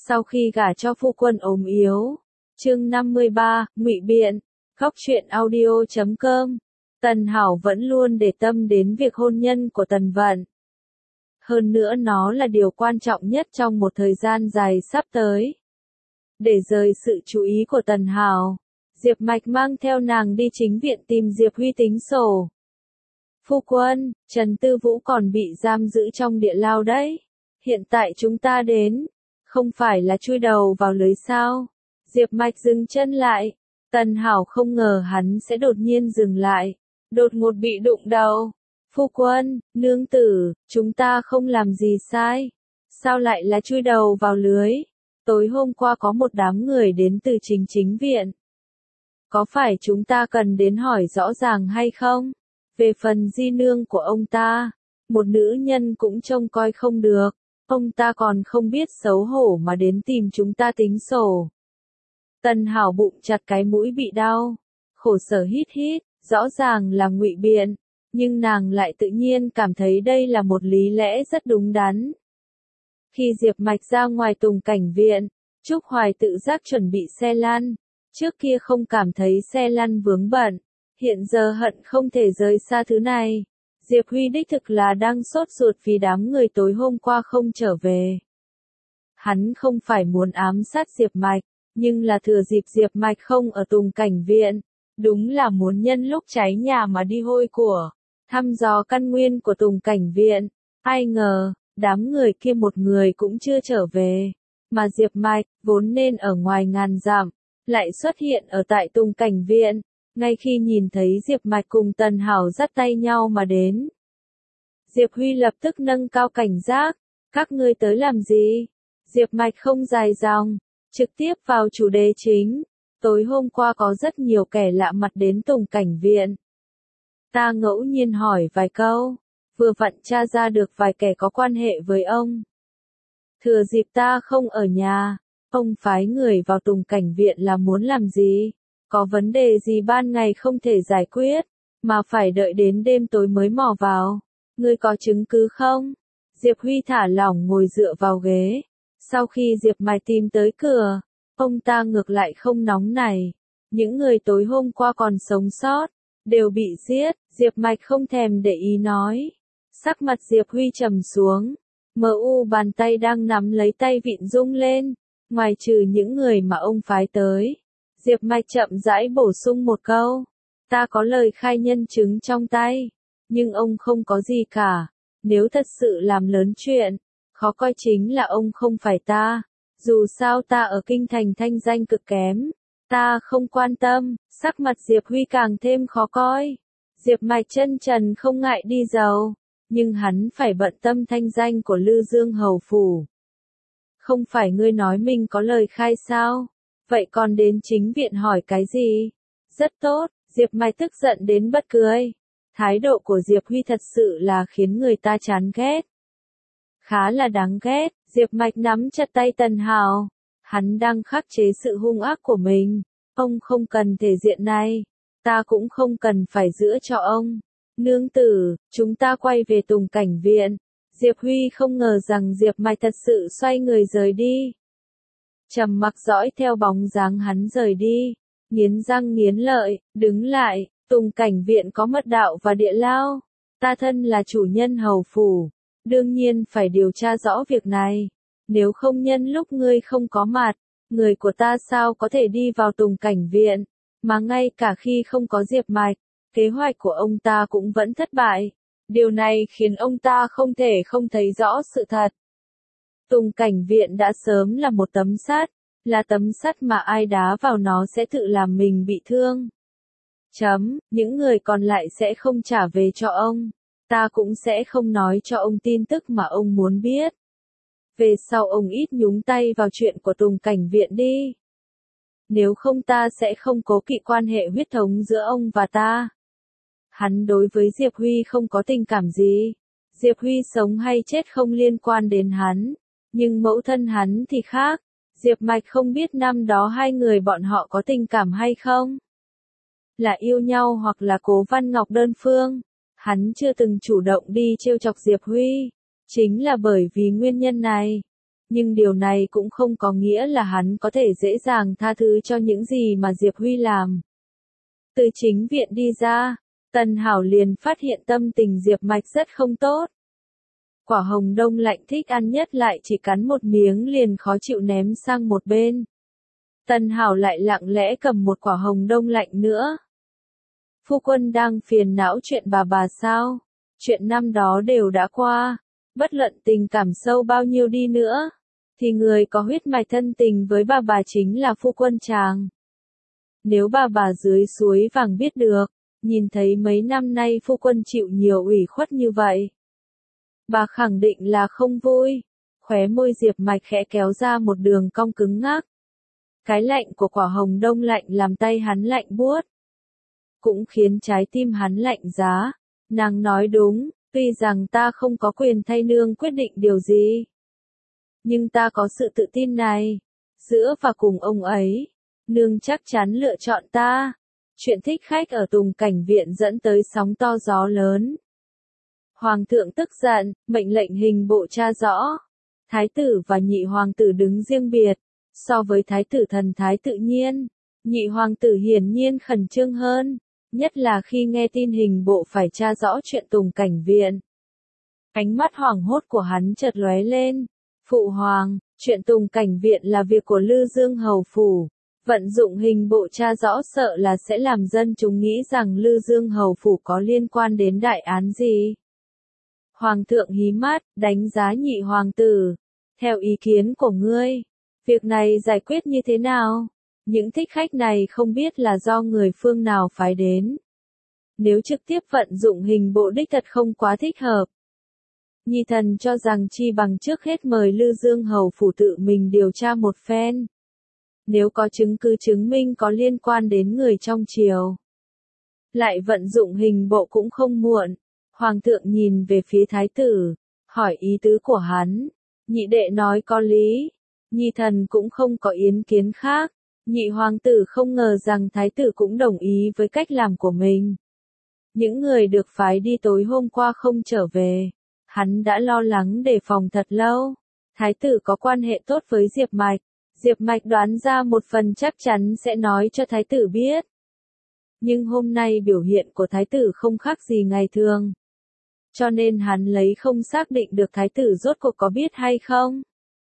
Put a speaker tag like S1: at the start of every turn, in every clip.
S1: Sau khi gả cho phu quân ốm yếu. Chương 53, ngụy biện. Góc truyện audio.com. Tần Hảo vẫn luôn để tâm đến việc hôn nhân của Tần Vận. Hơn nữa nó là điều quan trọng nhất trong một thời gian dài sắp tới. Để rời sự chú ý của Tần Hảo, Diệp Mạch mang theo nàng đi chính viện tìm Diệp Huy tính sổ. Phu quân, Trần Tư Vũ còn bị giam giữ trong địa lao đấy. Hiện tại chúng ta đến, không phải là chui đầu vào lưới sao? Diệp Mạch dừng chân lại. Tần Hảo không ngờ hắn sẽ đột nhiên dừng lại, đột ngột bị đụng đầu. Phu quân, nương tử, chúng ta không làm gì sai. Sao lại là chui đầu vào lưới? Tối hôm qua có một đám người đến từ chính viện. Có phải chúng ta cần đến hỏi rõ ràng hay không? Về phần di nương của ông ta, một nữ nhân cũng trông coi không được. Ông ta còn không biết xấu hổ mà đến tìm chúng ta tính sổ. Tần Hảo bụng chặt cái mũi bị đau, khổ sở hít hít, rõ ràng là ngụy biện, nhưng nàng lại tự nhiên cảm thấy đây là một lý lẽ rất đúng đắn. Khi Diệp Mạch ra ngoài Tùng Cảnh Viện, Trúc Hoài tự giác chuẩn bị xe lăn, trước kia không cảm thấy xe lăn vướng bận, hiện giờ hận không thể rời xa thứ này. Diệp Huy đích thực là đang sốt ruột vì đám người tối hôm qua không trở về. Hắn không phải muốn ám sát Diệp Mạch, nhưng là thừa dịp Diệp Mạch không ở Tùng Cảnh Viện, đúng là muốn nhân lúc cháy nhà mà đi hôi của, thăm dò căn nguyên của Tùng Cảnh Viện. Ai ngờ, đám người kia một người cũng chưa trở về, mà Diệp Mạch, vốn nên ở ngoài ngàn dặm, lại xuất hiện ở tại Tùng Cảnh Viện. Ngay khi nhìn thấy Diệp Mạch cùng Tần Hảo dắt tay nhau mà đến, Diệp Huy lập tức nâng cao cảnh giác. Các ngươi tới làm gì? Diệp Mạch không dài dòng, trực tiếp vào chủ đề chính. Tối hôm qua có rất nhiều kẻ lạ mặt đến Tùng Cảnh Viện. Ta ngẫu nhiên hỏi vài câu, vừa vặn tra ra được vài kẻ có quan hệ với ông. Thừa dịp ta không ở nhà, ông phái người vào Tùng Cảnh Viện là muốn làm gì? Có vấn đề gì ban ngày không thể giải quyết, mà phải đợi đến đêm tối mới mò vào? Ngươi có chứng cứ không? Diệp Huy thả lỏng ngồi dựa vào ghế. Sau khi Diệp Mạch tìm tới cửa, ông ta ngược lại không nóng nảy. Những người tối hôm qua còn sống sót, đều bị giết. Diệp Mạch không thèm để ý nói. Sắc mặt Diệp Huy trầm xuống. Bàn tay đang nắm lấy tay vịn rung lên. Ngoài trừ những người mà ông phái tới, Diệp Mạch chậm rãi bổ sung một câu. Ta có lời khai nhân chứng trong tay, nhưng ông không có gì cả. Nếu thật sự làm lớn chuyện, khó coi chính là ông không phải ta. Dù sao ta ở kinh thành thanh danh cực kém, ta không quan tâm. Sắc mặt Diệp Huy càng thêm khó coi. Diệp Mạch chân trần không ngại đi giàu, nhưng hắn phải bận tâm thanh danh của Lư Dương hầu phủ. Không phải ngươi nói mình có lời khai sao? Vậy còn đến chính viện hỏi cái gì? Rất tốt, Diệp Mạch tức giận đến bật cười. Thái độ của Diệp Huy thật sự là khiến người ta chán ghét. Khá là đáng ghét. Diệp Mạch nắm chặt tay Tần Hảo. Hắn đang khắc chế sự hung ác của mình. Ông không cần thể diện này. Ta cũng không cần phải giữ cho ông. Nương tử, chúng ta quay về Tùng Cảnh Viện. Diệp Huy không ngờ rằng Diệp Mạch thật sự xoay người rời đi. Trầm mặc dõi theo bóng dáng hắn rời đi. Nghiến răng nghiến lợi, đứng lại. Tùng Cảnh Viện có mật đạo và địa lao. Ta thân là chủ nhân hầu phủ, đương nhiên phải điều tra rõ việc này. Nếu không nhân lúc ngươi không có mặt, người của ta sao có thể đi vào Tùng Cảnh Viện? Mà ngay cả khi không có Diệp Mạch, kế hoạch của ông ta cũng vẫn thất bại. Điều này khiến ông ta không thể không thấy rõ sự thật. Tùng Cảnh Viện đã sớm là một tấm sắt, là tấm sắt mà ai đá vào nó sẽ tự làm mình bị thương. Những người còn lại sẽ không trả về cho ông. Ta cũng sẽ không nói cho ông tin tức mà ông muốn biết. Về sau ông ít nhúng tay vào chuyện của Tùng Cảnh Viện đi. Nếu không ta sẽ không cố kỵ quan hệ huyết thống giữa ông và ta. Hắn đối với Diệp Huy không có tình cảm gì. Diệp Huy sống hay chết không liên quan đến hắn. Nhưng mẫu thân hắn thì khác. Diệp Mạch không biết năm đó hai người bọn họ có tình cảm hay không. Là yêu nhau hoặc là Cố Văn Ngọc đơn phương. Hắn chưa từng chủ động đi trêu chọc Diệp Huy. Chính là bởi vì nguyên nhân này, Nhưng điều này cũng không có nghĩa là hắn có thể dễ dàng tha thứ cho những gì mà Diệp Huy làm. Từ chính viện đi ra, Tần Hảo liền phát hiện tâm tình Diệp Mạch rất không tốt. Quả hồng đông lạnh thích ăn nhất lại chỉ cắn một miếng liền khó chịu ném sang một bên. Tần Hảo lại lặng lẽ cầm một quả hồng đông lạnh nữa. Phu quân đang phiền não chuyện bà sao? Chuyện năm đó đều đã qua, bất luận tình cảm sâu bao nhiêu đi nữa, thì người có huyết mạch thân tình với bà chính là phu quân chàng. Nếu bà dưới suối vàng biết được, nhìn thấy mấy năm nay phu quân chịu nhiều ủy khuất như vậy, bà khẳng định là không vui. Khóe môi Diệp Mạch khẽ kéo ra một đường cong cứng ngắc. Cái lạnh của quả hồng đông lạnh làm tay hắn lạnh buốt, cũng khiến trái tim hắn lạnh giá. Nàng nói đúng, tuy rằng ta không có quyền thay nương quyết định điều gì, nhưng ta có sự tự tin này. Giữa và cùng ông ấy, nương chắc chắn lựa chọn ta. Chuyện thích khách ở Tùng Cảnh Viện dẫn tới sóng to gió lớn. Hoàng thượng tức giận, mệnh lệnh hình bộ tra rõ. Thái tử và nhị hoàng tử đứng riêng biệt. So với thái tử thần thái tự nhiên, nhị hoàng tử hiển nhiên khẩn trương hơn. Nhất là khi nghe tin hình bộ phải tra rõ chuyện Tùng Cảnh Viện. Ánh mắt hoảng hốt của hắn chợt lóe lên. Phụ hoàng, chuyện Tùng Cảnh Viện là việc của Lư Dương Hầu Phủ. Vận dụng hình bộ tra rõ sợ là sẽ làm dân chúng nghĩ rằng Lư Dương Hầu Phủ có liên quan đến đại án gì. Hoàng thượng hí mắt, đánh giá nhị hoàng tử. Theo ý kiến của ngươi, việc này giải quyết như thế nào? Những thích khách này không biết là do người phương nào phái đến. Nếu trực tiếp vận dụng hình bộ đích thật không quá thích hợp. Nhi thần cho rằng chi bằng trước hết mời Lư Dương Hầu Phủ tự mình điều tra một phen. Nếu có chứng cứ chứng minh có liên quan đến người trong triều, lại vận dụng hình bộ cũng không muộn. Hoàng thượng nhìn về phía thái tử, hỏi ý tứ của hắn. Nhị đệ nói có lý, nhi thần cũng không có ý kiến khác. Nhị hoàng tử không ngờ rằng thái tử cũng đồng ý với cách làm của mình. Những người được phái đi tối hôm qua không trở về. Hắn đã lo lắng đề phòng thật lâu. Thái tử có quan hệ tốt với Diệp Mạch. Diệp Mạch đoán ra một phần chắc chắn sẽ nói cho thái tử biết. Nhưng hôm nay biểu hiện của thái tử không khác gì ngày thường. Cho nên hắn lấy không xác định được thái tử rốt cuộc có biết hay không.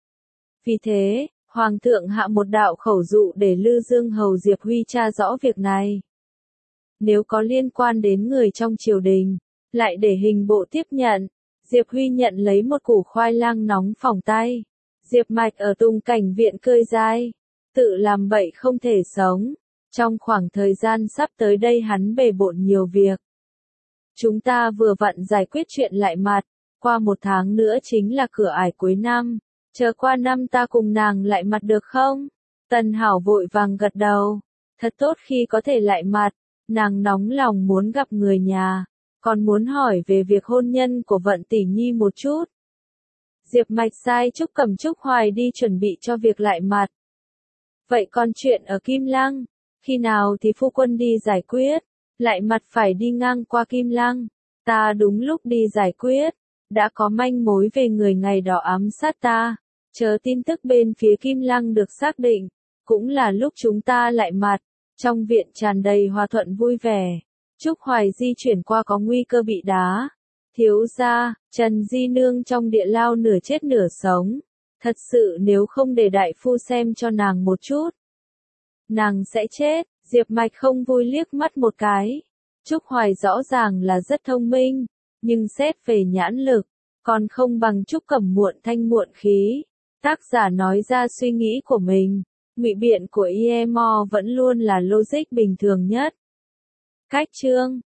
S1: Vì thế, Hoàng thượng hạ một đạo khẩu dụ để Lư Dương Hầu Diệp Huy tra rõ việc này. Nếu có liên quan đến người trong triều đình, lại để hình bộ tiếp nhận. Diệp Huy nhận lấy một củ khoai lang nóng phỏng tay. Diệp Mạch ở Tùng Cảnh Viện cơi dai. Tự làm bậy không thể sống. Trong khoảng thời gian sắp tới đây hắn bề bộn nhiều việc. Chúng ta vừa vặn giải quyết chuyện lại mặt. Qua 1 tháng nữa chính là cửa ải cuối năm. Chờ qua năm ta cùng nàng lại mặt được không? Tần Hảo vội vàng gật đầu. Thật tốt khi có thể lại mặt. Nàng nóng lòng muốn gặp người nhà. Còn muốn hỏi về việc hôn nhân của Vận tỷ nhi một chút. Diệp Mạch sai Trúc Cẩm Trúc Hoài đi chuẩn bị cho việc lại mặt. Vậy còn chuyện ở Kim Lăng, khi nào thì phu quân đi giải quyết? Lại mặt phải đi ngang qua Kim Lăng. Ta đúng lúc đi giải quyết. Đã có manh mối về người ngày đó ám sát ta. Chờ tin tức bên phía Kim Lăng được xác định. Cũng là lúc chúng ta lại mặt. Trong viện tràn đầy hòa thuận vui vẻ. Trúc Hoài di chuyển qua có nguy cơ bị đá. Thiếu gia, Trần Di Nương trong địa lao nửa chết nửa sống. Thật sự nếu không để đại phu xem cho nàng một chút, nàng sẽ chết. Diệp Mạch không vui liếc mắt một cái. Trúc Hoài rõ ràng là rất thông minh, nhưng xét về nhãn lực, còn không bằng Trúc Cẩm muộn thanh muộn khí. Tác giả nói ra suy nghĩ của mình. Ngụy biện của IEMO vẫn luôn là logic bình thường nhất. Cách chương